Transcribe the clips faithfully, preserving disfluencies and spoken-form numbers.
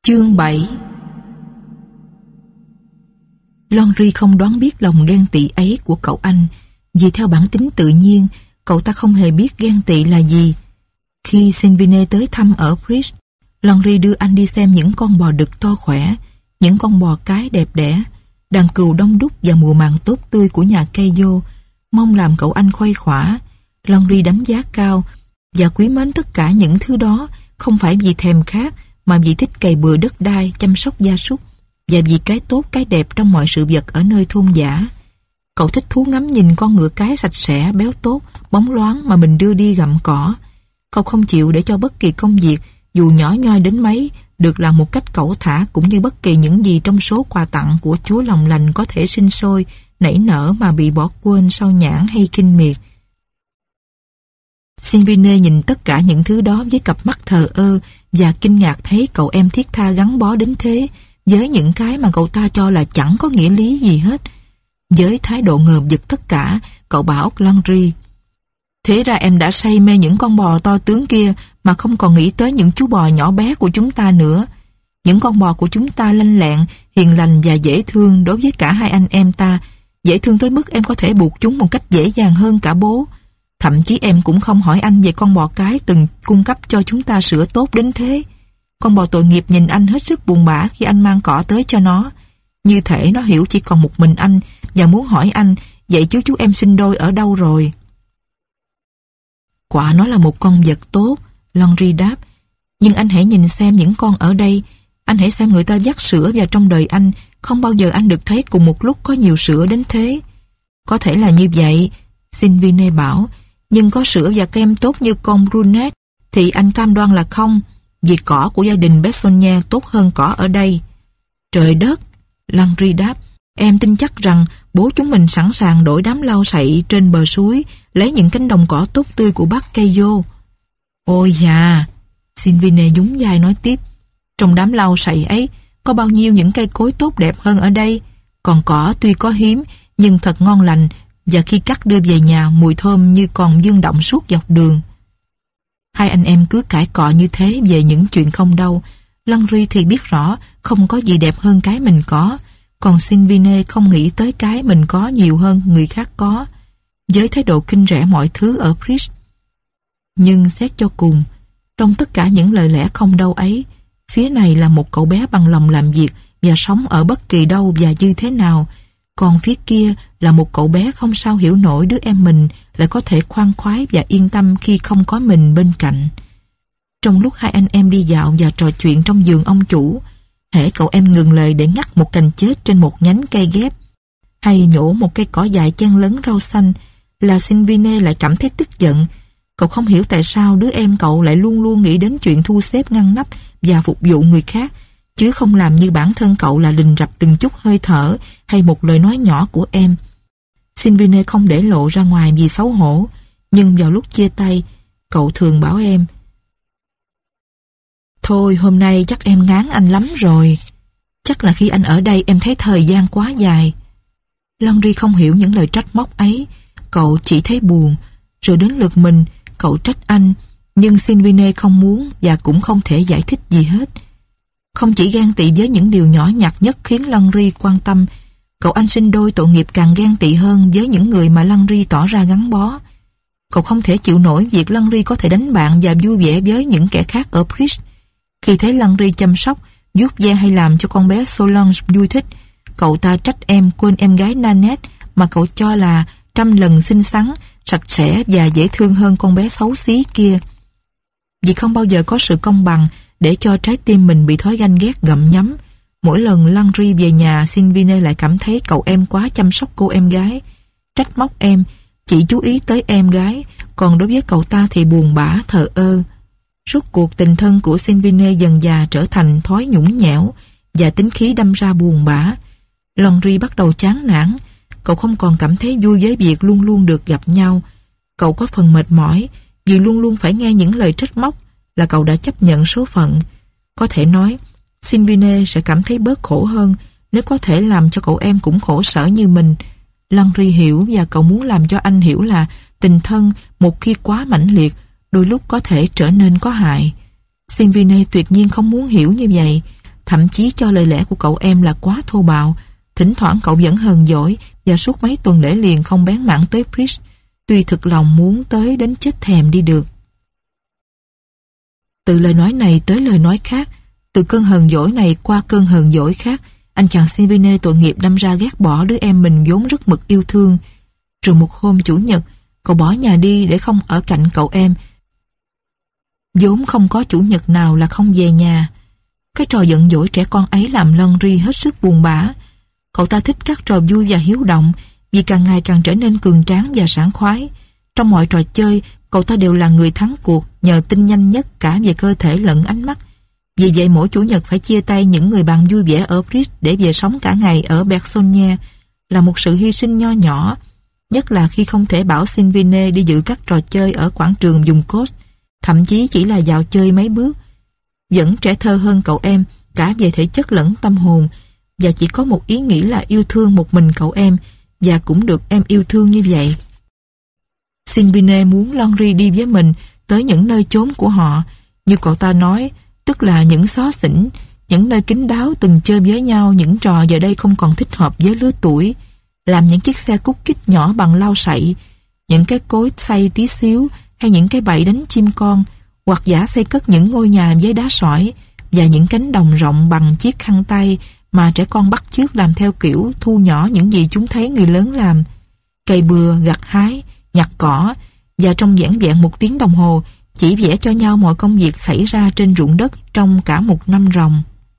Chương bảy. Laundrie không đoán biết lòng ghen tị ấy của cậu anh, vì theo bản tính tự nhiên, cậu ta không hề biết ghen tị là gì. Khi Sylvine tới thăm ở Bridge, Laundrie đưa anh đi xem những con bò đực to khỏe, những con bò cái đẹp đẽ, đàn cừu đông đúc và mùa màng tốt tươi của nhà Keio, mong làm cậu anh khuây khỏa. Laundrie đánh giá cao và quý mến tất cả những thứ đó, không phải vì thèm khát, mà vì thích cày bừa đất đai, chăm sóc gia súc, và vì cái tốt cái đẹp trong mọi sự vật ở nơi thôn dã. Cậu thích thú ngắm nhìn con ngựa cái sạch sẽ, béo tốt, bóng loáng mà mình đưa đi gặm cỏ. Cậu không chịu để cho bất kỳ công việc, dù nhỏ nhoi đến mấy, được làm một cách cẩu thả, cũng như bất kỳ những gì trong số quà tặng của Chúa lòng lành có thể sinh sôi, nảy nở mà bị bỏ quên sau nhãn hay kinh miệt. Sylvine nhìn tất cả những thứ đó với cặp mắt thờ ơ và kinh ngạc thấy cậu em thiết tha gắn bó đến thế với những cái mà cậu ta cho là chẳng có nghĩa lý gì hết. Với thái độ ngờ vực tất cả, cậu bảo Laundrie: "Thế ra em đã say mê những con bò to tướng kia mà không còn nghĩ tới những chú bò nhỏ bé của chúng ta nữa. Những con bò của chúng ta lanh lẹn, hiền lành và dễ thương đối với cả hai anh em ta, dễ thương tới mức em có thể buộc chúng một cách dễ dàng hơn cả bố. Thậm chí em cũng không hỏi anh về con bò cái từng cung cấp cho chúng ta sữa tốt đến thế. Con bò tội nghiệp nhìn anh hết sức buồn bã khi anh mang cỏ tới cho nó. Như thể nó hiểu chỉ còn một mình anh và muốn hỏi anh, vậy chứ chú em sinh đôi ở đâu rồi?" "Quả nó là một con vật tốt," Laundrie đáp. "Nhưng anh hãy nhìn xem những con ở đây. Anh hãy xem người ta vắt sữa vào trong đời anh. Không bao giờ anh được thấy cùng một lúc có nhiều sữa đến thế." "Có thể là như vậy," Sylvine bảo. "Nhưng có sữa và kem tốt như con Brunette thì anh cam đoan là không, vì cỏ của gia đình Bessogne tốt hơn cỏ ở đây." "Trời đất," Laundrie đáp, "em tin chắc rằng bố chúng mình sẵn sàng đổi đám lau sậy trên bờ suối, lấy những cánh đồng cỏ tốt tươi của bác Keio." "Ôi dạ," Sylvine nhún vai nói tiếp, "trong đám lau sậy ấy có bao nhiêu những cây cối tốt đẹp hơn ở đây. Còn cỏ tuy có hiếm nhưng thật ngon lành, và khi cắt đưa về nhà mùi thơm như còn dương động suốt dọc đường." Hai anh em cứ cãi cọ như thế về những chuyện không đâu. Laundrie thì biết rõ không có gì đẹp hơn cái mình có, còn Sylvine không nghĩ tới cái mình có nhiều hơn người khác có, với thái độ kinh rẻ mọi thứ ở Bridge. Nhưng xét cho cùng, trong tất cả những lời lẽ không đâu ấy, phía này là một cậu bé bằng lòng làm việc và sống ở bất kỳ đâu và như thế nào, còn phía kia là một cậu bé không sao hiểu nổi đứa em mình lại có thể khoan khoái và yên tâm khi không có mình bên cạnh. Trong lúc hai anh em đi dạo và trò chuyện trong vườn ông chủ, hễ cậu em ngừng lời để ngắt một cành chết trên một nhánh cây ghép, hay nhổ một cây cỏ dại chen lấn rau xanh, là Sylvine lại cảm thấy tức giận. Cậu không hiểu tại sao đứa em cậu lại luôn luôn nghĩ đến chuyện thu xếp ngăn nắp và phục vụ người khác, chứ không làm như bản thân cậu là rình rập từng chút hơi thở hay một lời nói nhỏ của em. Sylvine không để lộ ra ngoài vì xấu hổ, nhưng vào lúc chia tay, cậu thường bảo em: "Thôi hôm nay chắc em ngán anh lắm rồi. Chắc là khi anh ở đây em thấy thời gian quá dài." Laundrie không hiểu những lời trách móc ấy, cậu chỉ thấy buồn. Rồi đến lượt mình, cậu trách anh, nhưng Sylvine không muốn và cũng không thể giải thích gì hết. Không chỉ ghen tị với những điều nhỏ nhặt nhất khiến Laundrie quan tâm, cậu anh sinh đôi tội nghiệp càng ghen tị hơn với những người mà Laundrie tỏ ra gắn bó. Cậu không thể chịu nổi việc Laundrie có thể đánh bạn và vui vẻ với những kẻ khác ở Bridge. Khi thấy Laundrie chăm sóc, vuốt ve hay làm cho con bé Solange vui thích, cậu ta trách em quên em gái Nanette mà cậu cho là trăm lần xinh xắn, sạch sẽ và dễ thương hơn con bé xấu xí kia. Vì không bao giờ có sự công bằng để cho trái tim mình bị thói ganh ghét gặm nhấm. Mỗi lần Laundrie về nhà, Sylvine lại cảm thấy cậu em quá chăm sóc cô em gái, trách móc em, chỉ chú ý tới em gái, còn đối với cậu ta thì buồn bã, thờ ơ. Rốt cuộc tình thân của Sylvine dần dà trở thành thói nhũng nhẽo và tính khí đâm ra buồn bã. Laundrie bắt đầu chán nản. Cậu không còn cảm thấy vui với việc luôn luôn được gặp nhau. Cậu có phần mệt mỏi vì luôn luôn phải nghe những lời trách móc, là cậu đã chấp nhận số phận. Có thể nói, Sylvine sẽ cảm thấy bớt khổ hơn nếu có thể làm cho cậu em cũng khổ sở như mình. Laundrie hiểu và cậu muốn làm cho anh hiểu là tình thân một khi quá mãnh liệt đôi lúc có thể trở nên có hại. Sylvine tuyệt nhiên không muốn hiểu như vậy. thậm chí cho lời lẽ của cậu em là quá thô bạo. Thỉnh thoảng cậu vẫn hờn dỗi và suốt mấy tuần lễ liền không bén mảng tới Chris, tuy thực lòng muốn tới đến chết thèm đi được. Từ lời nói này tới lời nói khác, từ cơn hờn dỗi này qua cơn hờn dỗi khác, anh chàng Sylvine tội nghiệp đâm ra ghét bỏ đứa em mình vốn rất mực yêu thương. Rồi một hôm chủ nhật, cậu bỏ nhà đi để không ở cạnh cậu em. Vốn không có chủ nhật nào là không về nhà. Cái trò giận dỗi trẻ con ấy làm Landry hết sức buồn bã. Cậu ta thích các trò vui và hiếu động vì càng ngày càng trở nên cường tráng và sảng khoái. Trong mọi trò chơi, cậu ta đều là người thắng cuộc nhờ tinh nhanh nhất cả về cơ thể lẫn ánh mắt. Vì vậy mỗi chủ nhật phải chia tay những người bạn vui vẻ ở Bridge để về sống cả ngày ở Bergsonnier là một sự hy sinh nho nhỏ, nhất là khi không thể bảo Sylvine đi dự các trò chơi ở quảng trường vùng Coast, thậm chí chỉ là dạo chơi mấy bước. Vẫn trẻ thơ hơn cậu em cả về thể chất lẫn tâm hồn, và chỉ có một ý nghĩ là yêu thương một mình cậu em, và cũng được em yêu thương như vậy. Sylvine muốn Landry đi với mình tới những nơi chốn của họ, như cậu ta nói, tức là những xó xỉnh, những nơi kín đáo từng chơi với nhau những trò giờ đây không còn thích hợp với lứa tuổi, làm những chiếc xe cút kít nhỏ bằng lau sậy, những cái cối xay tí xíu hay những cái bẫy đánh chim con, hoặc giả xây cất những ngôi nhà với đá sỏi và những cánh đồng rộng bằng chiếc khăn tay mà trẻ con bắt chước làm theo kiểu thu nhỏ những gì chúng thấy người lớn làm, cày bừa, gặt hái, nhặt cỏ, và trong vẻn vẹn một tiếng đồng hồ chỉ vẽ cho nhau mọi công việc xảy ra trên ruộng đất trong cả một năm ròng.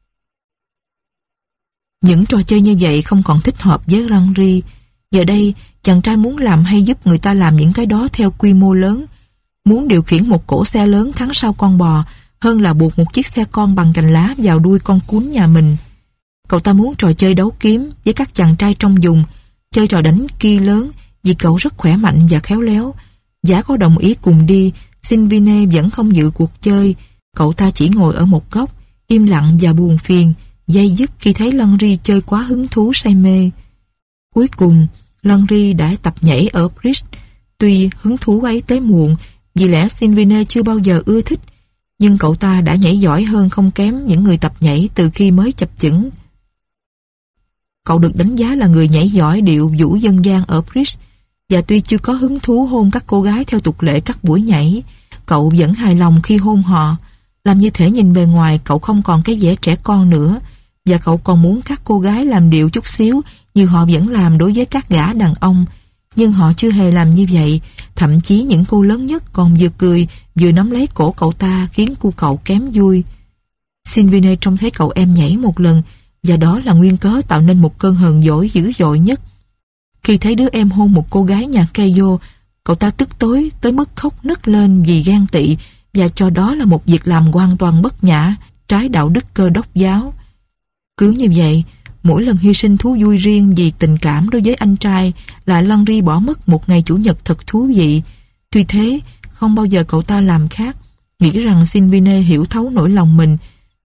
Những trò chơi như vậy không còn thích hợp với Landry. Giờ đây, chàng trai muốn làm hay giúp người ta làm những cái đó theo quy mô lớn, muốn điều khiển một cỗ xe lớn thắng sau con bò hơn là buộc một chiếc xe con bằng cành lá vào đuôi con cún nhà mình. Cậu ta muốn trò chơi đấu kiếm với các chàng trai trong vùng, chơi trò đánh ki lớn vì cậu rất khỏe mạnh và khéo léo. Giả có đồng ý cùng đi, Sylvine vẫn không dự cuộc chơi. Cậu ta chỉ ngồi ở một góc, im lặng và buồn phiền, day dứt khi thấy Landry chơi quá hứng thú say mê. Cuối cùng, Landry đã tập nhảy ở Bridge. Tuy hứng thú ấy tới muộn, vì lẽ Sylvine chưa bao giờ ưa thích, nhưng cậu ta đã nhảy giỏi hơn không kém những người tập nhảy từ khi mới chập chững. Cậu được đánh giá là người nhảy giỏi điệu vũ dân gian ở Bridge, và tuy chưa có hứng thú hôn các cô gái theo tục lệ các buổi nhảy, cậu vẫn hài lòng khi hôn họ. Làm như thể nhìn bề ngoài cậu không còn cái vẻ trẻ con nữa, và cậu còn muốn các cô gái làm điệu chút xíu như họ vẫn làm đối với các gã đàn ông. Nhưng họ chưa hề làm như vậy, thậm chí những cô lớn nhất còn vừa cười vừa nắm lấy cổ cậu ta khiến cô cậu kém vui. Sylvine trông thấy cậu em nhảy một lần, và đó là nguyên cớ tạo nên một cơn hờn dỗi dữ dội nhất. Khi thấy đứa em hôn một cô gái nhà Keio, cậu ta tức tối tới mức khóc nức lên vì ghen tị và cho đó là một việc làm hoàn toàn bất nhã, trái đạo đức Cơ đốc giáo. Cứ như vậy, mỗi lần hy sinh thú vui riêng vì tình cảm đối với anh trai là Landry bỏ mất một ngày chủ nhật thật thú vị. Tuy thế, không bao giờ cậu ta làm khác, nghĩ rằng Sylvine hiểu thấu nỗi lòng mình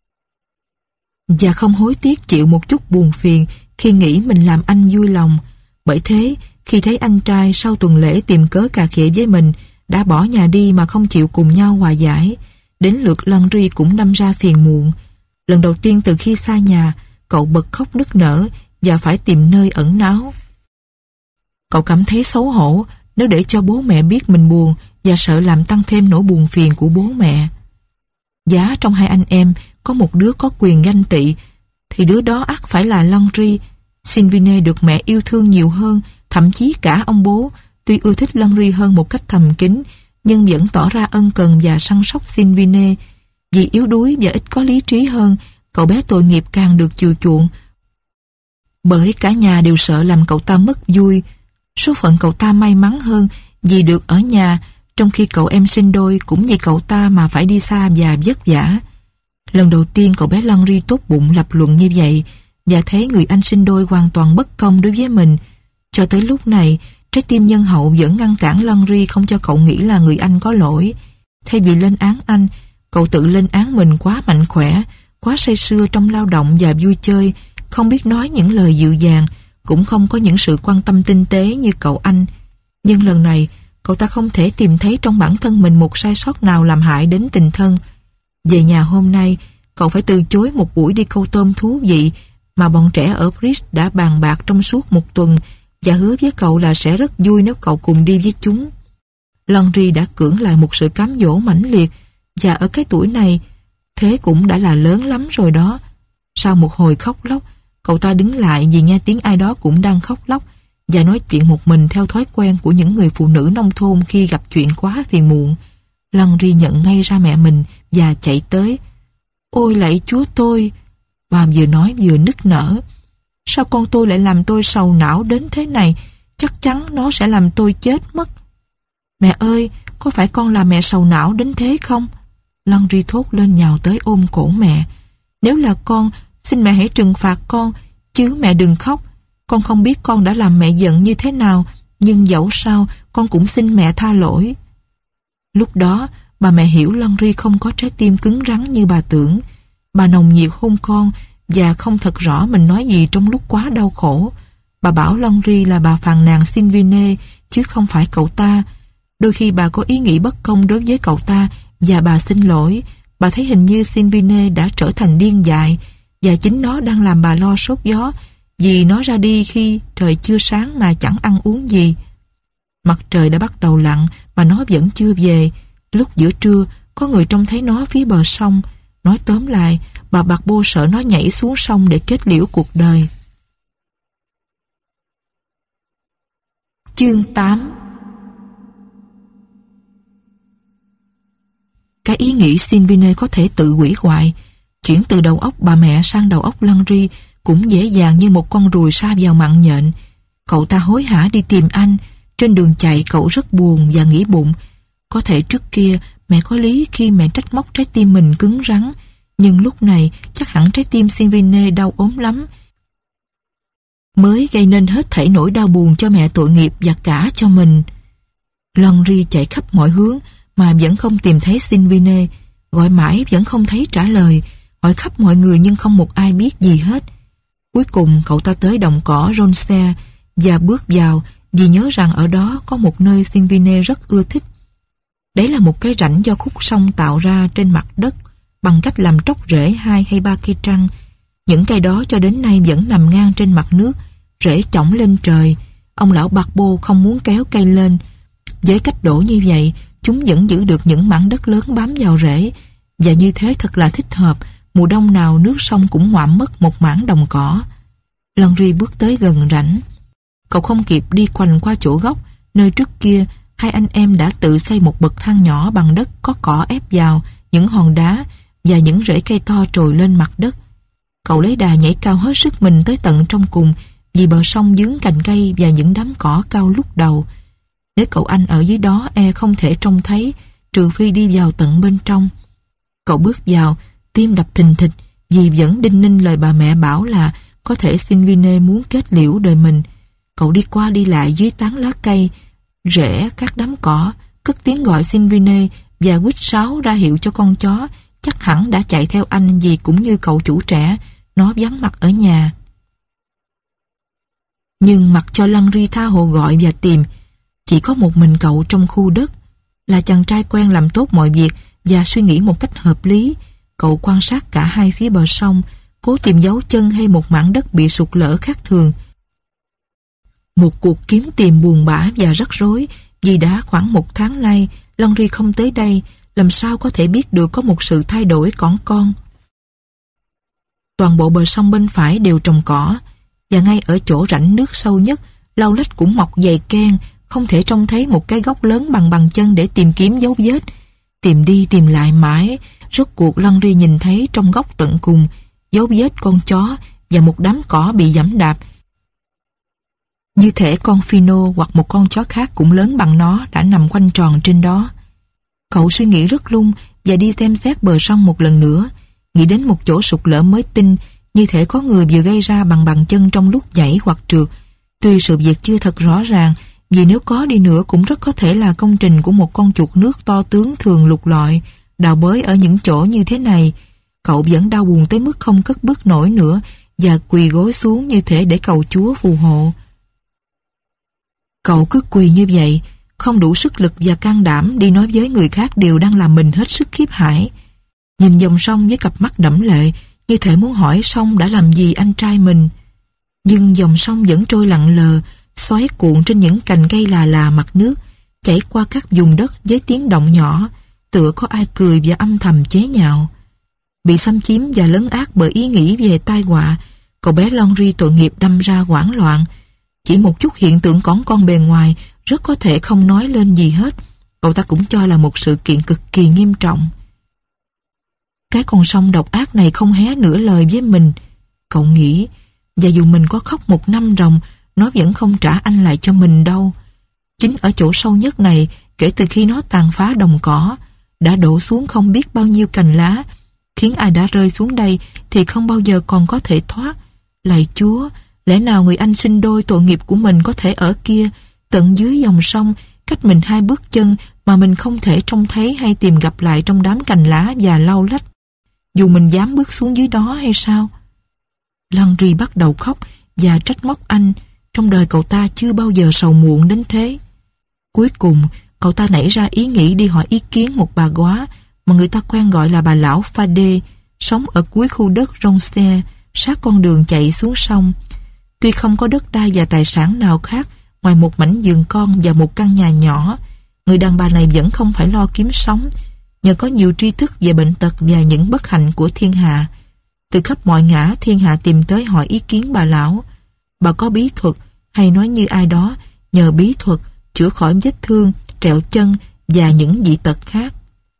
và không hối tiếc chịu một chút buồn phiền khi nghĩ mình làm anh vui lòng. Bởi thế, khi thấy anh trai sau tuần lễ tìm cớ cà khịa với mình đã bỏ nhà đi mà không chịu cùng nhau hòa giải, đến lượt Landry cũng đâm ra phiền muộn. Lần đầu tiên từ khi xa nhà, cậu bật khóc nức nở và phải tìm nơi ẩn náu. Cậu cảm thấy xấu hổ nếu để cho bố mẹ biết mình buồn và sợ làm tăng thêm nỗi buồn phiền của bố mẹ. Giá trong hai anh em có một đứa có quyền ganh tị, thì đứa đó ắt phải là Landry. Sylvine được mẹ yêu thương nhiều hơn, thậm chí cả ông bố, tuy ưa thích Landry hơn một cách thầm kín, nhưng vẫn tỏ ra ân cần và săn sóc Sylvine. Vì yếu đuối và ít có lý trí hơn, cậu bé tội nghiệp càng được chiều chuộng. Bởi cả nhà đều sợ làm cậu ta mất vui. Số phận cậu ta may mắn hơn vì được ở nhà, trong khi cậu em sinh đôi cũng vì cậu ta mà phải đi xa và vất vả. Lần đầu tiên cậu bé Landry tốt bụng lập luận như vậy và thấy người anh sinh đôi hoàn toàn bất công đối với mình. Cho tới lúc này, trái tim nhân hậu vẫn ngăn cản Landry không cho cậu nghĩ là người anh có lỗi. Thay vì lên án anh, cậu tự lên án mình quá mạnh khỏe, quá say sưa trong lao động và vui chơi, không biết nói những lời dịu dàng, cũng không có những sự quan tâm tinh tế như cậu anh. Nhưng lần này, cậu ta không thể tìm thấy trong bản thân mình một sai sót nào làm hại đến tình thân. Về nhà hôm nay, cậu phải từ chối một buổi đi câu tôm thú vị mà bọn trẻ ở Bridge đã bàn bạc trong suốt một tuần và hứa với cậu là sẽ rất vui nếu cậu cùng đi với chúng. Laundrie đã cưỡng lại một sự cám dỗ mãnh liệt, và ở cái tuổi này, thế cũng đã là lớn lắm rồi đó. Sau một hồi khóc lóc, cậu ta đứng lại vì nghe tiếng ai đó cũng đang khóc lóc và nói chuyện một mình theo thói quen của những người phụ nữ nông thôn khi gặp chuyện quá phiền muộn. Laundrie nhận ngay ra mẹ mình và chạy tới. Ôi lạy Chúa tôi! Bà vừa nói vừa nức nở. Sao con tôi lại làm tôi sầu não đến thế này? Chắc chắn nó sẽ làm tôi chết mất. Mẹ ơi, có phải con làm mẹ sầu não đến thế không? Laundrie thốt lên nhào tới ôm cổ mẹ. Nếu là con, xin mẹ hãy trừng phạt con, chứ mẹ đừng khóc. Con không biết con đã làm mẹ giận như thế nào, nhưng dẫu sao con cũng xin mẹ tha lỗi. Lúc đó, bà mẹ hiểu Laundrie không có trái tim cứng rắn như bà tưởng. Bà nồng nhiệt hôn con và không thật rõ mình nói gì trong lúc quá đau khổ. Bà bảo Laundrie là bà phàn nàn Sylvine chứ không phải cậu ta. Đôi khi bà có ý nghĩ bất công đối với cậu ta và bà xin lỗi. Bà thấy hình như Sylvine đã trở thành điên dại và chính nó đang làm bà lo sốt gió vì nó ra đi khi trời chưa sáng mà chẳng ăn uống gì. Mặt trời đã bắt đầu lặn mà nó vẫn chưa về. Lúc giữa trưa, có người trông thấy nó phía bờ sông. Nói tóm lại, bà Barbeau sợ nó nhảy xuống sông để kết liễu cuộc đời. Chương tám. Cái ý nghĩ Sylvine có thể tự hủy hoại, chuyển từ đầu óc bà mẹ sang đầu óc Laundrie cũng dễ dàng như một con ruồi sa vào mặn nhện. Cậu ta hối hả đi tìm anh. Trên đường chạy cậu rất buồn và nghĩ bụng, có thể trước kia mẹ có lý khi mẹ trách móc trái tim mình cứng rắn, nhưng lúc này chắc hẳn trái tim Sylvine đau ốm lắm, mới gây nên hết thảy nỗi đau buồn cho mẹ tội nghiệp và cả cho mình. Laundrie chạy khắp mọi hướng mà vẫn không tìm thấy Sylvine, gọi mãi vẫn không thấy trả lời, hỏi khắp mọi người nhưng không một ai biết gì hết. Cuối cùng cậu ta tới đồng cỏ Ronse và bước vào vì nhớ rằng ở đó có một nơi Sylvine rất ưa thích. Đấy là một cái rãnh do khúc sông tạo ra trên mặt đất bằng cách làm tróc rễ hai hay ba cây trăng. Những cây đó cho đến nay vẫn nằm ngang trên mặt nước, rễ chổng lên trời. Ông lão Barbeau không muốn kéo cây lên. Với cách đổ như vậy, chúng vẫn giữ được những mảng đất lớn bám vào rễ, và như thế thật là thích hợp. Mùa đông nào nước sông cũng ngoạm mất một mảng đồng cỏ. Laundrie bước tới gần rãnh. Cậu không kịp đi quanh qua chỗ gốc, nơi trước kia hai anh em đã tự xây một bậc thang nhỏ bằng đất có cỏ ép vào, những hòn đá và những rễ cây to trồi lên mặt đất. Cậu lấy đà nhảy cao hết sức mình tới tận trong cùng, vì bờ sông dướng cành cây và những đám cỏ cao lúc đầu. Nếu cậu anh ở dưới đó e không thể trông thấy, trừ phi đi vào tận bên trong. Cậu bước vào, tim đập thình thịch vì vẫn đinh ninh lời bà mẹ bảo là có thể Sylvine muốn kết liễu đời mình. Cậu đi qua đi lại dưới tán lá cây, rễ các đám cỏ, cất tiếng gọi Sylvine và huýt sáo ra hiệu cho con chó chắc hẳn đã chạy theo anh, vì cũng như cậu chủ trẻ, nó vắng mặt ở nhà. Nhưng mặc cho Laundrie tha hồ gọi và tìm, chỉ có một mình cậu trong khu đất. Là chàng trai quen làm tốt mọi việc và suy nghĩ một cách hợp lý, cậu quan sát cả hai phía bờ sông, cố tìm dấu chân hay một mảng đất bị sụt lở khác thường. Một cuộc kiếm tìm buồn bã và rắc rối, vì đã khoảng một tháng nay Laundrie không tới đây, làm sao có thể biết được có một sự thay đổi cỏn con. Toàn bộ bờ sông bên phải đều trồng cỏ, và ngay ở chỗ rãnh nước sâu nhất, lau lách cũng mọc dày ken, không thể trông thấy một cái gốc lớn bằng bàn chân để tìm kiếm dấu vết. Tìm đi tìm lại mãi, rốt cuộc Laundrie nhìn thấy trong góc tận cùng dấu vết con chó và một đám cỏ bị giẫm đạp. Như thể con Fino hoặc một con chó khác cũng lớn bằng nó đã nằm quanh tròn trên đó. Cậu suy nghĩ rất lung và đi xem xét bờ sông một lần nữa, nghĩ đến một chỗ sụt lở mới tinh, như thể có người vừa gây ra bằng bàn chân trong lúc nhảy hoặc trượt. Tuy sự việc chưa thật rõ ràng, vì nếu có đi nữa cũng rất có thể là công trình của một con chuột nước to tướng thường lục lọi, đào bới ở những chỗ như thế này. Cậu vẫn đau buồn tới mức không cất bước nổi nữa và quỳ gối xuống như thể để cầu Chúa phù hộ. Cậu cứ quỳ như vậy, không đủ sức lực và can đảm đi nói với người khác điều đang làm mình hết sức khiếp hãi. nhìn dòng sông với cặp mắt đẫm lệ, như thể muốn hỏi sông đã làm gì anh trai mình. Nhưng dòng sông vẫn trôi lặng lờ, xoáy cuộn trên những cành cây là là mặt nước, chảy qua các vùng đất với tiếng động nhỏ, tựa có ai cười và âm thầm chế nhạo. Bị xâm chiếm và lấn át bởi ý nghĩ về tai họa, cậu bé Laundrie tội nghiệp đâm ra hoảng loạn. Chỉ một chút hiện tượng cỏn con bề ngoài rất có thể không nói lên gì hết, cậu ta cũng cho là một sự kiện cực kỳ nghiêm trọng. Cái con sông độc ác này không hé nửa lời với mình, cậu nghĩ, và dù mình có khóc một năm ròng, nó vẫn không trả anh lại cho mình đâu. Chính ở chỗ sâu nhất này, kể từ khi nó tàn phá đồng cỏ, đã đổ xuống không biết bao nhiêu cành lá, khiến ai đã rơi xuống đây thì không bao giờ còn có thể thoát. Lạy Chúa, lẽ nào người anh sinh đôi tội nghiệp của mình có thể ở kia, tận dưới dòng sông, cách mình hai bước chân mà mình không thể trông thấy hay tìm gặp lại trong đám cành lá và lau lách, dù mình dám bước xuống dưới đó hay sao? Laundrie bắt đầu khóc và trách móc anh. Trong đời cậu ta chưa bao giờ sầu muộn đến thế. Cuối cùng, cậu ta nảy ra ý nghĩ đi hỏi ý kiến một bà góa mà người ta quen gọi là bà lão Fade, sống ở cuối khu đất Ronce, sát con đường chạy xuống sông. Tuy không có đất đai và tài sản nào khác ngoài một mảnh vườn con và một căn nhà nhỏ, người đàn bà này vẫn không phải lo kiếm sống, nhờ có nhiều tri thức về bệnh tật và những bất hạnh của thiên hạ. Từ khắp mọi ngã, thiên hạ tìm tới hỏi ý kiến bà lão. Bà có bí thuật, hay nói như ai đó, nhờ bí thuật chữa khỏi vết thương, trẹo chân và những dị tật khác.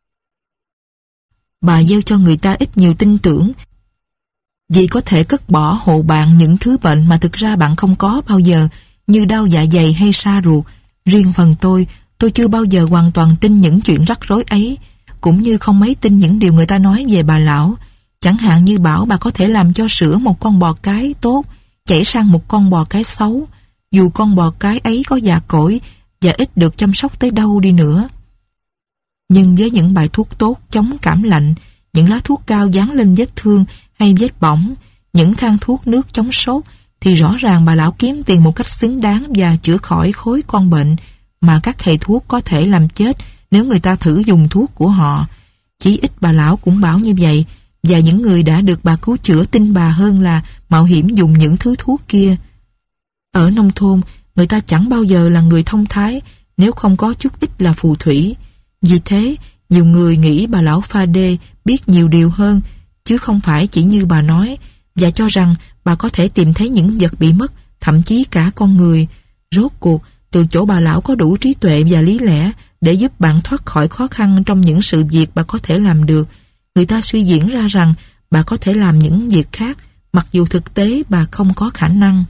Bà gieo cho người ta ít nhiều tin tưởng, vì có thể cất bỏ hộ bạn những thứ bệnh mà thực ra bạn không có bao giờ, như đau dạ dày hay sa ruột. Riêng phần tôi, tôi chưa bao giờ hoàn toàn tin những chuyện rắc rối ấy, cũng như không mấy tin những điều người ta nói về bà lão. Chẳng hạn như bảo bà có thể làm cho sữa một con bò cái tốt chảy sang một con bò cái xấu, dù con bò cái ấy có già cỗi và ít được chăm sóc tới đâu đi nữa. Nhưng với những bài thuốc tốt chống cảm lạnh, những lá thuốc cao dán lên vết thương hay vết bỏng, những thang thuốc nước chống sốt, thì rõ ràng bà lão kiếm tiền một cách xứng đáng và chữa khỏi khối con bệnh mà các thầy thuốc có thể làm chết nếu người ta thử dùng thuốc của họ. Chỉ ít bà lão cũng bảo như vậy, và những người đã được bà cứu chữa tin bà hơn là mạo hiểm dùng những thứ thuốc kia. Ở nông thôn, người ta chẳng bao giờ là người thông thái nếu không có chút ít là phù thủy. Vì thế, nhiều người nghĩ bà lão Fade biết nhiều điều hơn, chứ không phải chỉ như bà nói, và cho rằng bà có thể tìm thấy những vật bị mất, thậm chí cả con người. Rốt cuộc, từ chỗ bà lão có đủ trí tuệ và lý lẽ để giúp bạn thoát khỏi khó khăn trong những sự việc bà có thể làm được, người ta suy diễn ra rằng bà có thể làm những việc khác, mặc dù thực tế bà không có khả năng.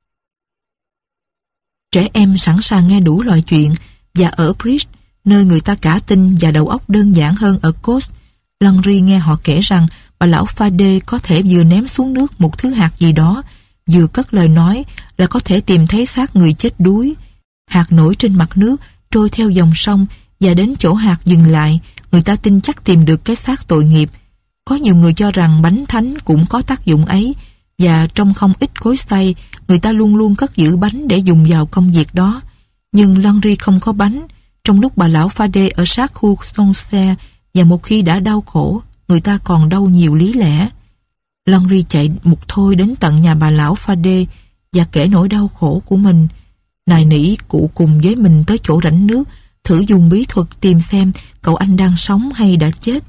Trẻ em sẵn sàng nghe đủ loại chuyện, và ở Bridge, nơi người ta cả tin và đầu óc đơn giản hơn ở Coast, Laundrie nghe họ kể rằng bà lão Fade có thể vừa ném xuống nước một thứ hạt gì đó, vừa cất lời nói là có thể tìm thấy xác người chết đuối. Hạt nổi trên mặt nước, trôi theo dòng sông, và đến chỗ hạt dừng lại, người ta tin chắc tìm được cái xác tội nghiệp. Có nhiều người cho rằng bánh thánh cũng có tác dụng ấy, và trong không ít cối xay, người ta luôn luôn cất giữ bánh để dùng vào công việc đó. Nhưng Laundrie không có bánh, trong lúc bà lão Fade ở sát khu Sonse, và một khi đã đau khổ, người ta còn đau nhiều lý lẽ. Laundrie chạy một thôi đến tận nhà bà lão Fade và kể nỗi đau khổ của mình. Nài nỉ cụ cùng với mình tới chỗ rãnh nước, thử dùng bí thuật tìm xem cậu anh đang sống hay đã chết.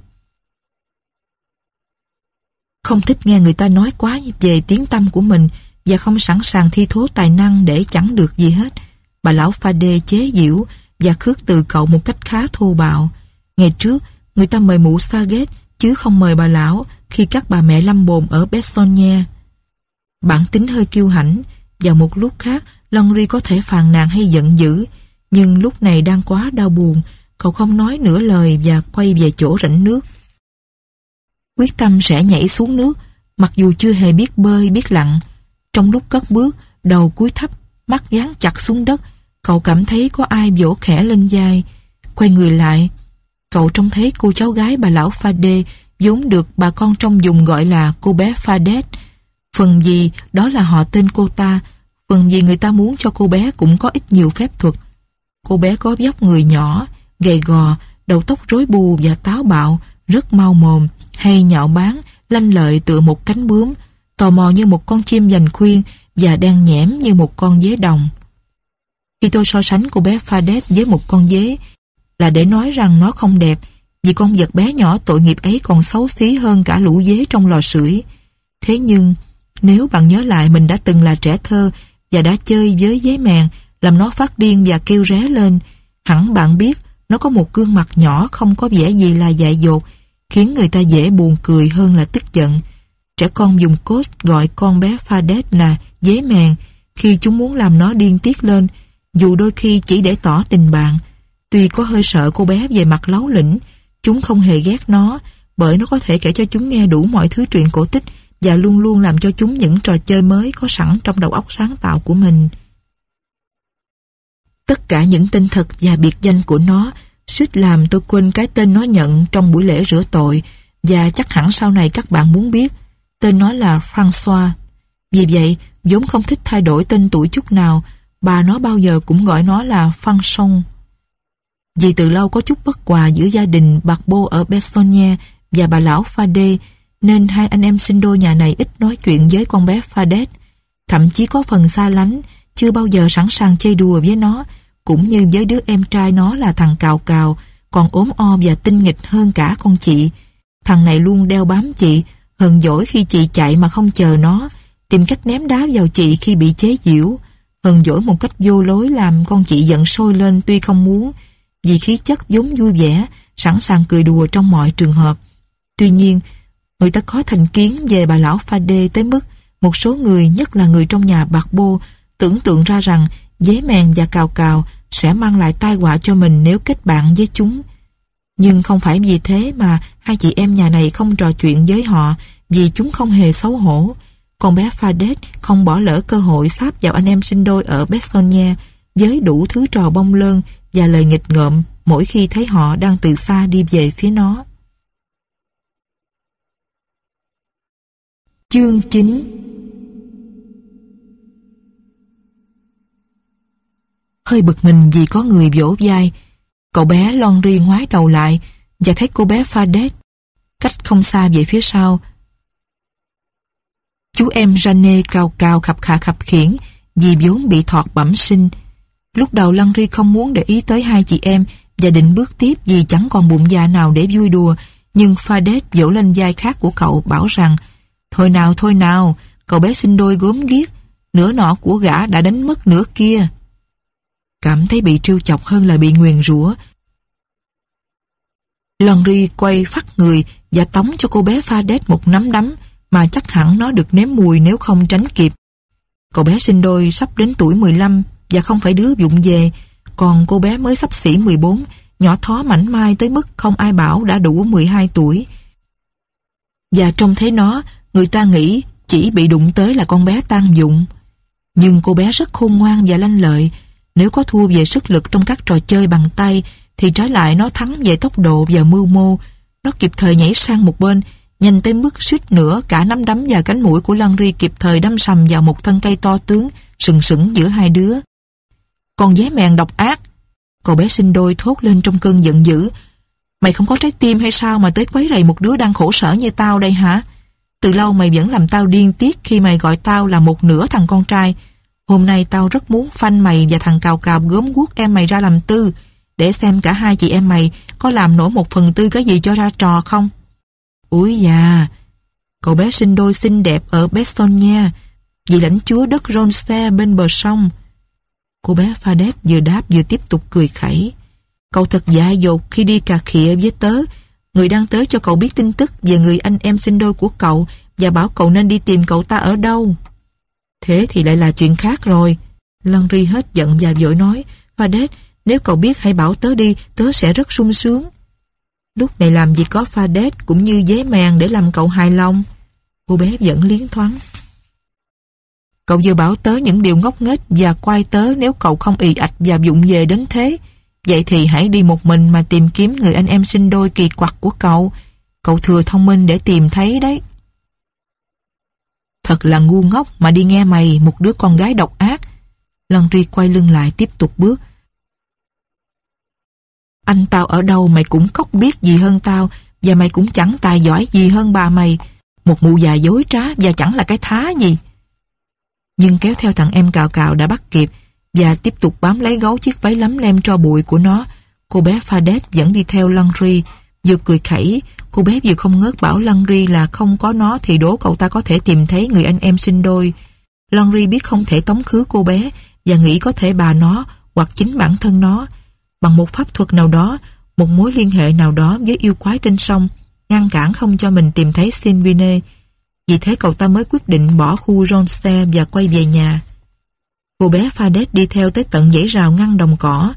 Không thích nghe người ta nói quá về tiếng tăm của mình và không sẵn sàng thi thố tài năng để chẳng được gì hết, bà lão Fade chế giễu và khước từ cậu một cách khá thô bạo. Ngày trước, người ta mời mụ Saget chứ không mời bà lão khi các bà mẹ lâm bồn ở Bessogne. Bản tính hơi kiêu hãnh, vào một lúc khác Laundrie có thể phàn nàn hay giận dữ, nhưng lúc này đang quá đau buồn, cậu không nói nửa lời và quay về chỗ rãnh nước. Quyết tâm sẽ nhảy xuống nước, mặc dù chưa hề biết bơi biết lặn. Trong lúc cất bước, đầu cúi thấp, mắt dán chặt xuống đất, cậu cảm thấy có ai vỗ khẽ lên vai. Quay người lại, cậu trông thấy cô cháu gái bà lão Fade, vốn được bà con trong vùng gọi là cô bé Fadet. Phần gì đó là họ tên cô ta, phần gì người ta muốn cho cô bé cũng có ít nhiều phép thuật. Cô bé có vóc người nhỏ, gầy gò, đầu tóc rối bù và táo bạo, rất mau mồm, hay nhạo báng, lanh lợi tựa một cánh bướm, tò mò như một con chim giành khuyên và đen nhẽm như một con dế đồng. Khi tôi so sánh cô bé Fadet với một con dế là để nói rằng nó không đẹp, vì con vật bé nhỏ tội nghiệp ấy còn xấu xí hơn cả lũ dế trong lò sưởi. Thế nhưng, nếu bạn nhớ lại mình đã từng là trẻ thơ và đã chơi với dế mèn, làm nó phát điên và kêu ré lên, hẳn bạn biết nó có một gương mặt nhỏ không có vẻ gì là dại dột, khiến người ta dễ buồn cười hơn là tức giận. Trẻ con dùng code gọi con bé Fadet là dế mèn khi chúng muốn làm nó điên tiết lên, dù đôi khi chỉ để tỏ tình bạn. Tuy có hơi sợ cô bé về mặt láu lĩnh, chúng không hề ghét nó, bởi nó có thể kể cho chúng nghe đủ mọi thứ truyện cổ tích và luôn luôn làm cho chúng những trò chơi mới có sẵn trong đầu óc sáng tạo của mình. Tất cả những tên thật và biệt danh của nó suýt làm tôi quên cái tên nó nhận trong buổi lễ rửa tội, và chắc hẳn sau này các bạn muốn biết. Tên nó là François. Vì vậy, vốn không thích thay đổi tên tuổi chút nào, bà nó bao giờ cũng gọi nó là Fanchon. Vì từ lâu có chút bất hòa giữa gia đình Barbeau ở Bessogne và bà lão Fadet, nên hai anh em sinh đôi nhà này ít nói chuyện với con bé Fadet, thậm chí có phần xa lánh, chưa bao giờ sẵn sàng chơi đùa với nó, cũng như với đứa em trai nó là thằng Cào Cào, còn ốm o và tinh nghịch hơn cả con chị. Thằng này luôn đeo bám chị, hờn dỗi khi chị chạy mà không chờ nó, tìm cách ném đá vào chị khi bị chế giễu, hờn dỗi một cách vô lối làm con chị giận sôi lên tuy không muốn, vì khí chất vốn vui vẻ, sẵn sàng cười đùa trong mọi trường hợp. Tuy nhiên, người ta có thành kiến về bà lão Fadet tới mức một số người, nhất là người trong nhà Barbeau, tưởng tượng ra rằng dế mèn và Cào Cào sẽ mang lại tai họa cho mình nếu kết bạn với chúng. Nhưng không phải vì thế mà hai chị em nhà này không trò chuyện với họ, vì chúng không hề xấu hổ. Con bé Fadet không bỏ lỡ cơ hội sáp vào anh em sinh đôi ở Bessogne với đủ thứ trò bông lơn và lời nghịch ngợm mỗi khi thấy họ đang từ xa đi về phía nó. Chương chín. Hơi bực mình vì có người vỗ vai, cậu bé Longri ngoái đầu lại và thấy cô bé Fadet cách không xa về phía sau. Chú em Jeanne Cào Cào khập khà khập khiễng vì vốn bị thọt bẩm sinh. Lúc đầu Longri không muốn để ý tới hai chị em và định bước tiếp vì chẳng còn bụng dạ nào để vui đùa, nhưng Fadet vỗ lên vai khác của cậu bảo rằng thôi nào thôi nào, cậu bé sinh đôi gớm ghiếc, nửa nọ của gã đã đánh mất nửa kia. Cảm thấy bị trêu chọc hơn là bị nguyền rủa, Longri quay phắt người và tống cho cô bé Fadet một nắm đấm mà chắc hẳn nó được nếm mùi nếu không tránh kịp. Cậu bé sinh đôi sắp đến tuổi mười lăm và không phải đứa vụng về, còn cô bé mới xấp xỉ mười bốn, nhỏ thó mảnh mai tới mức không ai bảo đã đủ mười hai tuổi. Và trông thấy nó, người ta nghĩ chỉ bị đụng tới là con bé tan dụng. Nhưng cô bé rất khôn ngoan và lanh lợi. Nếu có thua về sức lực trong các trò chơi bằng tay, thì trái lại nó thắng về tốc độ và mưu mô. Nó kịp thời nhảy sang một bên, nhanh tới mức suýt nữa cả nắm đấm và cánh mũi của Longri kịp thời đâm sầm vào một thân cây to tướng sừng sững giữa hai đứa. Con dế mèn độc ác, cậu bé sinh đôi thốt lên trong cơn giận dữ. Mày không có trái tim hay sao mà tới quấy rầy một đứa đang khổ sở như tao đây hả? Từ lâu mày vẫn làm tao điên tiết khi mày gọi tao là một nửa thằng con trai. Hôm nay tao rất muốn phanh mày và thằng Cào Cào gớm guốc em mày ra làm tư, để xem cả hai chị em mày có làm nổi một phần tư cái gì cho ra trò không. Úi da, cậu bé sinh đôi xinh đẹp ở Bessogne, vị lãnh chúa đất Ronce bên bờ sông. Cô bé Fadet vừa đáp vừa tiếp tục cười khẩy. Cậu thật dại dột khi đi cà khịa với tớ, người đang tới cho cậu biết tin tức về người anh em sinh đôi của cậu và bảo cậu nên đi tìm cậu ta ở đâu. Thế thì lại là chuyện khác rồi. Longri hết giận và vội nói, Fadet, nếu cậu biết hãy bảo tớ đi, tớ sẽ rất sung sướng. Lúc này làm gì có Fadet cũng như dế mèn để làm cậu hài lòng. Cô bé vẫn liến thoáng. Cậu vừa bảo tớ những điều ngốc nghếch và quay tớ nếu cậu không ì ạch và vụng về đến thế. Vậy thì hãy đi một mình mà tìm kiếm người anh em sinh đôi kỳ quặc của cậu. Cậu thừa thông minh để tìm thấy đấy. Thật là ngu ngốc mà đi nghe mày, một đứa con gái độc ác. Longri quay lưng lại tiếp tục bước. Anh tao ở đâu mày cũng cóc biết gì hơn tao, và mày cũng chẳng tài giỏi gì hơn bà mày. Một mụ già dối trá và chẳng là cái thá gì. Nhưng kéo theo thằng em Cào Cào đã bắt kịp và tiếp tục bám lấy gấu chiếc váy lấm lem tro bụi của nó. Cô bé Fadet vẫn đi theo Landry, vừa cười khẩy. Cô bé vừa không ngớt bảo Landry là không có nó thì đố cậu ta có thể tìm thấy người anh em sinh đôi. Landry biết không thể tống khứ cô bé và nghĩ có thể bà nó hoặc chính bản thân nó bằng một pháp thuật nào đó, một mối liên hệ nào đó với yêu quái trên sông, ngăn cản không cho mình tìm thấy Sylvine. Vì thế cậu ta mới quyết định bỏ khu Ronstadt và quay về nhà. Cô bé Fadet đi theo tới tận dãy rào ngăn đồng cỏ.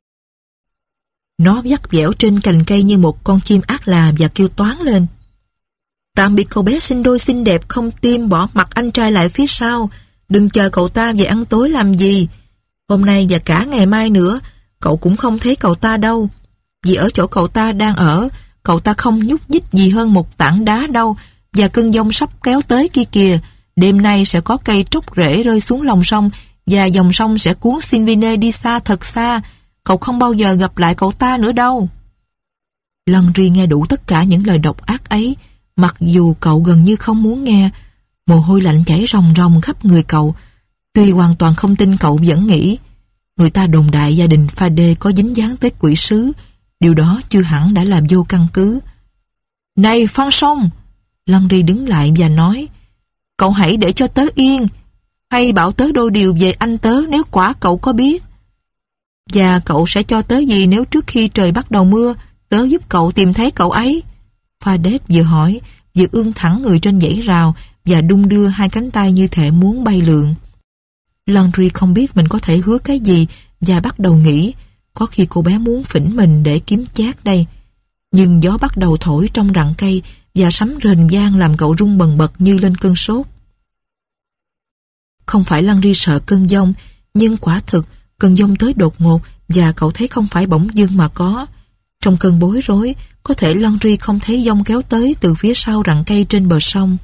Nó vắt vẻo trên cành cây như một con chim ác là và kêu toáng lên. Tạm biệt cậu bé sinh đôi xinh đẹp không tim, bỏ mặt anh trai lại phía sau. Đừng chờ cậu ta về ăn tối làm gì. Hôm nay và cả ngày mai nữa, cậu cũng không thấy cậu ta đâu. Vì ở chỗ cậu ta đang ở, cậu ta không nhúc nhích gì hơn một tảng đá đâu. Và cơn giông sắp kéo tới kia kìa. Đêm nay sẽ có cây tróc rễ rơi xuống lòng sông và dòng sông sẽ cuốn Sylvine đi xa thật xa. Cậu không bao giờ gặp lại cậu ta nữa đâu. Landry nghe đủ tất cả những lời độc ác ấy, mặc dù cậu gần như không muốn nghe. Mồ hôi lạnh chảy ròng ròng khắp người cậu. Tuy hoàn toàn không tin, cậu vẫn nghĩ người ta đồn đại gia đình Fadet có dính dáng tới quỷ sứ. Điều đó chưa hẳn đã làm vô căn cứ. Này Phan Song! Landry đứng lại và nói, cậu hãy để cho tớ yên, hay bảo tớ đôi điều về anh tớ nếu quả cậu có biết. Và cậu sẽ cho tớ gì nếu trước khi trời bắt đầu mưa, tớ giúp cậu tìm thấy cậu ấy? Fadet vừa hỏi, vừa ươn thẳng người trên dãy rào và đung đưa hai cánh tay như thể muốn bay lượn. Landry không biết mình có thể hứa cái gì và bắt đầu nghĩ, có khi cô bé muốn phỉnh mình để kiếm chác đây. Nhưng gió bắt đầu thổi trong rặng cây và sấm rền vang làm cậu rung bần bật như lên cơn sốt. Không phải Landry sợ cơn giông, nhưng quả thực cơn giông tới đột ngột và cậu thấy không phải bỗng dưng mà có. Trong cơn bối rối, có thể Landry không thấy giông kéo tới từ phía sau rặng cây trên bờ sông.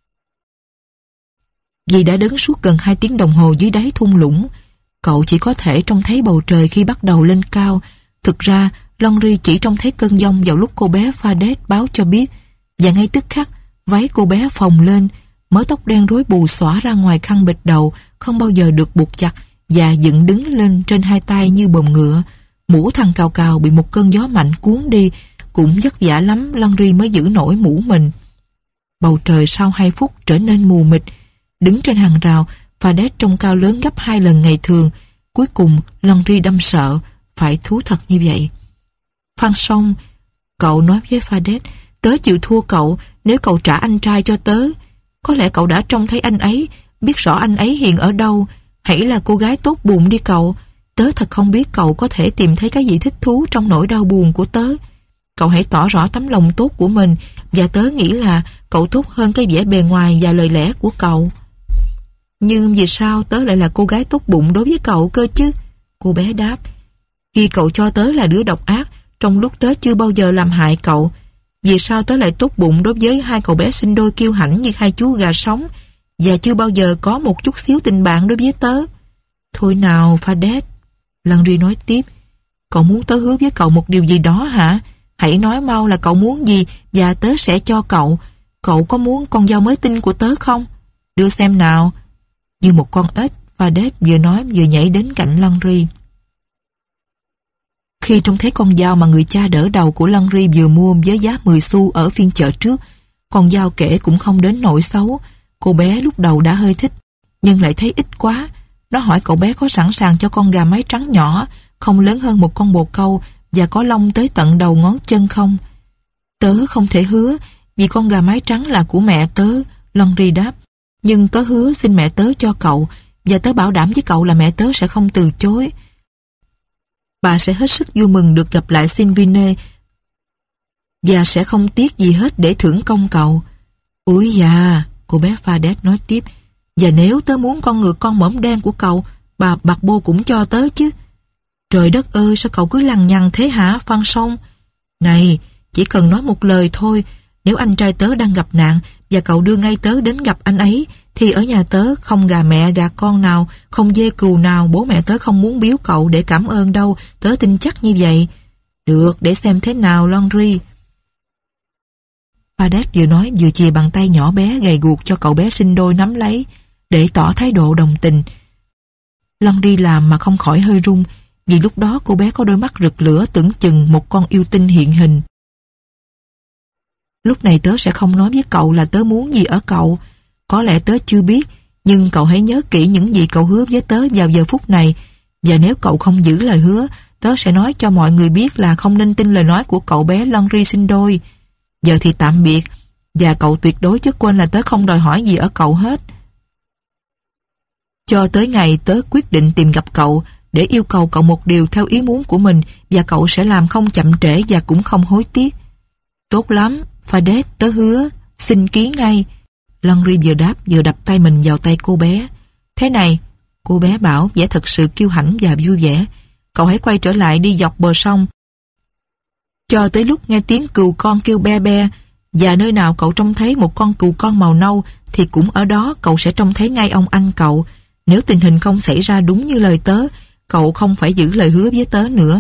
Vì đã đứng suốt gần hai tiếng đồng hồ dưới đáy thung lũng, cậu chỉ có thể trông thấy bầu trời khi bắt đầu lên cao. Thực ra, Landry chỉ trông thấy cơn giông vào lúc cô bé Fadet báo cho biết, và ngay tức khắc, váy cô bé phồng lên, mớ tóc đen rối bù xõa ra ngoài khăn bịt đầu, không bao giờ được buộc chặt, và dựng đứng lên trên hai tay như bồng ngựa. Mũ thằng Cào Cào bị một cơn gió mạnh cuốn đi, cũng vất vả lắm Landry mới giữ nổi mũ mình. Bầu trời sau hai phút trở nên mù mịt. Đứng trên hàng rào, Fadet trông cao lớn gấp hai lần ngày thường. Cuối cùng Landry đâm sợ, phải thú thật như vậy. Phan Song, cậu nói với Fadet, tớ chịu thua cậu nếu cậu trả anh trai cho tớ. Có lẽ cậu đã trông thấy anh ấy, biết rõ anh ấy hiện ở đâu. Hãy là cô gái tốt bụng đi cậu. Tớ thật không biết cậu có thể tìm thấy cái gì thích thú trong nỗi đau buồn của tớ. Cậu hãy tỏ rõ tấm lòng tốt của mình, và tớ nghĩ là cậu tốt hơn cái vẻ bề ngoài và lời lẽ của cậu. Nhưng vì sao tớ lại là cô gái tốt bụng đối với cậu cơ chứ? Cô bé đáp, khi cậu cho tớ là đứa độc ác, trong lúc tớ chưa bao giờ làm hại cậu. Vì sao tớ lại tốt bụng đối với hai cậu bé sinh đôi kiêu hãnh như hai chú gà sống, và chưa bao giờ có một chút xíu tình bạn đối với tớ? Thôi nào Fadet, Landry nói tiếp, cậu muốn tớ hứa với cậu một điều gì đó hả? Hãy nói mau là cậu muốn gì và tớ sẽ cho cậu. Cậu có muốn con dao mới tinh của tớ không? Đưa xem nào. Như một con ếch, Fadet vừa nói vừa nhảy đến cạnh Landry. Khi trông thấy con dao mà người cha đỡ đầu của Landry vừa mua với giá mười xu ở phiên chợ trước, con dao kể cũng không đến nỗi xấu. Cô bé lúc đầu đã hơi thích, nhưng lại thấy ít quá. Nó hỏi cậu bé có sẵn sàng cho con gà mái trắng nhỏ, không lớn hơn một con bồ câu và có lông tới tận đầu ngón chân không. Tớ không thể hứa, vì con gà mái trắng là của mẹ tớ, Landry đáp. Nhưng tớ hứa xin mẹ tớ cho cậu, và tớ bảo đảm với cậu là mẹ tớ sẽ không từ chối. Bà sẽ hết sức vui mừng được gặp lại Sylvine và sẽ không tiếc gì hết để thưởng công cậu. Úi da, cô bé Fadet nói tiếp, và nếu tớ muốn con ngựa con mõm đen của cậu, bà bạc bô cũng cho tớ chứ. Trời đất ơi, sao cậu cứ lằng nhằng thế hả, Phan Song? Này, chỉ cần nói một lời thôi, nếu anh trai tớ đang gặp nạn và cậu đưa ngay tớ đến gặp anh ấy, thì ở nhà tớ không gà mẹ gà con nào, không dê cừu nào bố mẹ tớ không muốn biếu cậu để cảm ơn đâu, tớ tin chắc như vậy. Được, để xem thế nào Landry. Fadet vừa nói vừa chìa bàn tay nhỏ bé gầy guộc cho cậu bé sinh đôi nắm lấy để tỏ thái độ đồng tình. Laundry làm mà không khỏi hơi run, vì lúc đó cô bé có đôi mắt rực lửa tưởng chừng một con yêu tinh hiện hình. Lúc này tớ sẽ không nói với cậu là tớ muốn gì ở cậu. Có lẽ tớ chưa biết, nhưng cậu hãy nhớ kỹ những gì cậu hứa với tớ vào giờ phút này. Và nếu cậu không giữ lời hứa, tớ sẽ nói cho mọi người biết là không nên tin lời nói của cậu bé Laundry sinh đôi. Giờ thì tạm biệt, và cậu tuyệt đối chớ quên là tớ không đòi hỏi gì ở cậu hết. Cho tới ngày tớ quyết định tìm gặp cậu để yêu cầu cậu một điều theo ý muốn của mình, và cậu sẽ làm không chậm trễ và cũng không hối tiếc. Tốt lắm, Fadet, tớ hứa, xin ký ngay. Laundry vừa đáp vừa đập tay mình vào tay cô bé. Thế này, cô bé bảo vẻ thật sự kiêu hãnh và vui vẻ, cậu hãy quay trở lại đi dọc bờ sông cho tới lúc nghe tiếng cừu con kêu be be, và nơi nào cậu trông thấy một con cừu con màu nâu thì cũng ở đó cậu sẽ trông thấy ngay ông anh cậu. Nếu tình hình không xảy ra đúng như lời tớ, cậu không phải giữ lời hứa với tớ nữa.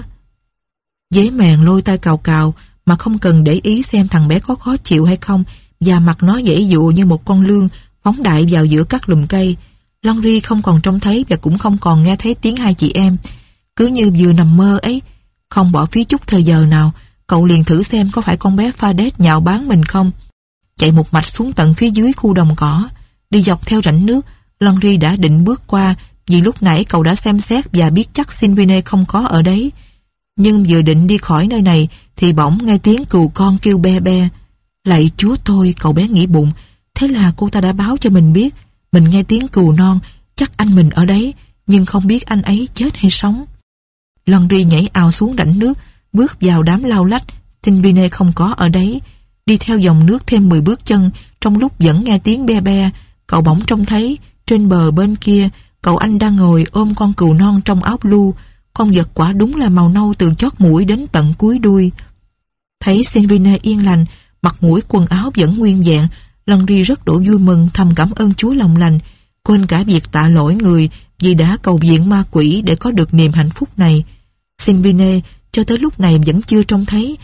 Dế mèn lôi tay cào cào mà không cần để ý xem thằng bé có khó chịu hay không, và mặt nó giãy giụa như một con lươn phóng đại vào giữa các lùm cây. Laundry không còn trông thấy và cũng không còn nghe thấy tiếng hai chị em. Cứ như vừa nằm mơ ấy, không bỏ phí chút thời giờ nào, cậu liền thử xem có phải con bé Fadet nhạo báng mình không. Chạy một mạch xuống tận phía dưới khu đồng cỏ, đi dọc theo rãnh nước. Laundry đã định bước qua, vì lúc nãy cậu đã xem xét và biết chắc Sylvine không có ở đấy. Nhưng vừa định đi khỏi nơi này thì bỗng nghe tiếng cừu con kêu be be. Lạy Chúa tôi, cậu bé nghĩ bụng, thế là cô ta đã báo cho mình biết. Mình nghe tiếng cừu non, chắc anh mình ở đấy, nhưng không biết anh ấy chết hay sống. Laundry nhảy ào xuống rãnh nước, bước vào đám lau lách. Sylvine không có ở đấy. Đi theo dòng nước thêm mười bước chân, trong lúc vẫn nghe tiếng be be, cậu bỗng trông thấy trên bờ bên kia cậu anh đang ngồi ôm con cừu non trong áo blue. Con vật quả đúng là màu nâu từ chót mũi đến tận cuối đuôi. Thấy Sylvine yên lành, mặt mũi quần áo vẫn nguyên vẹn, Laundry rất đổ vui mừng, thầm cảm ơn Chúa lòng lành, quên cả việc tạ lỗi người vì đã cầu viện ma quỷ để có được niềm hạnh phúc này. Sylvine cho tới lúc này vẫn chưa trông thấy,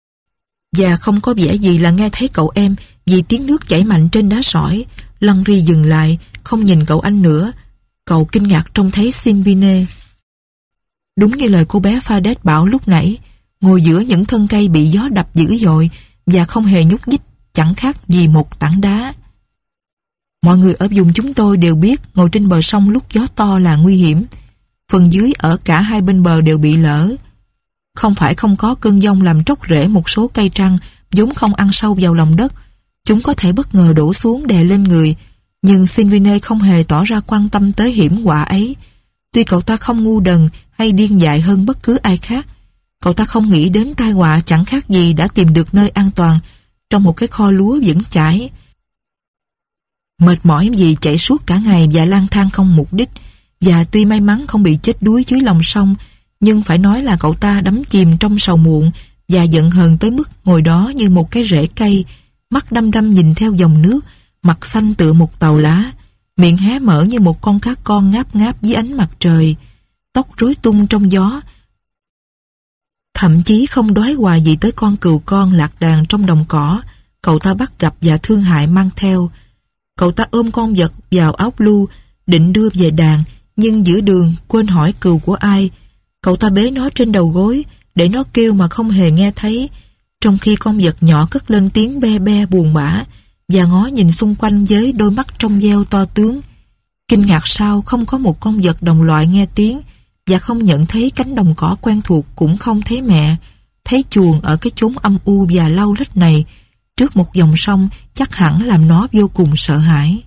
và không có vẻ gì là nghe thấy cậu em vì tiếng nước chảy mạnh trên đá sỏi. Laundry dừng lại, không nhìn cậu anh nữa. Cậu kinh ngạc trông thấy Sylvine. Đúng như lời cô bé Fadet bảo lúc nãy, ngồi giữa những thân cây bị gió đập dữ dội và không hề nhúc nhích, chẳng khác gì một tảng đá. Mọi người ở vùng chúng tôi đều biết ngồi trên bờ sông lúc gió to là nguy hiểm. Phần dưới ở cả hai bên bờ đều bị lở. Không phải không có cơn giông làm tróc rễ một số cây trăng vốn không ăn sâu vào lòng đất. Chúng có thể bất ngờ đổ xuống đè lên người, nhưng Sylvine không hề tỏ ra quan tâm tới hiểm họa ấy. Tuy cậu ta không ngu đần hay điên dại hơn bất cứ ai khác, cậu ta không nghĩ đến tai họa chẳng khác gì đã tìm được nơi an toàn trong một cái kho lúa vững chãi. Mệt mỏi vì chạy suốt cả ngày và lang thang không mục đích, và tuy may mắn không bị chết đuối dưới lòng sông, nhưng phải nói là cậu ta đắm chìm trong sầu muộn và giận hờn tới mức ngồi đó như một cái rễ cây, mắt đăm đăm nhìn theo dòng nước, mặt xanh tựa một tàu lá, miệng hé mở như một con cá con ngáp ngáp dưới ánh mặt trời, tóc rối tung trong gió. Thậm chí không đoái hoài gì tới con cừu con lạc đàn trong đồng cỏ cậu ta bắt gặp và thương hại mang theo. Cậu ta ôm con vật vào áo blue, định đưa về đàn, nhưng giữa đường quên hỏi cừu của ai. Cậu ta bế nó trên đầu gối, để nó kêu mà không hề nghe thấy, trong khi con vật nhỏ cất lên tiếng be be buồn bã, và ngó nhìn xung quanh với đôi mắt trong veo to tướng. Kinh ngạc sao không có một con vật đồng loại nghe tiếng, và không nhận thấy cánh đồng cỏ quen thuộc, cũng không thấy mẹ, thấy chuồng ở cái chốn âm u và lau lách này, trước một dòng sông chắc hẳn làm nó vô cùng sợ hãi.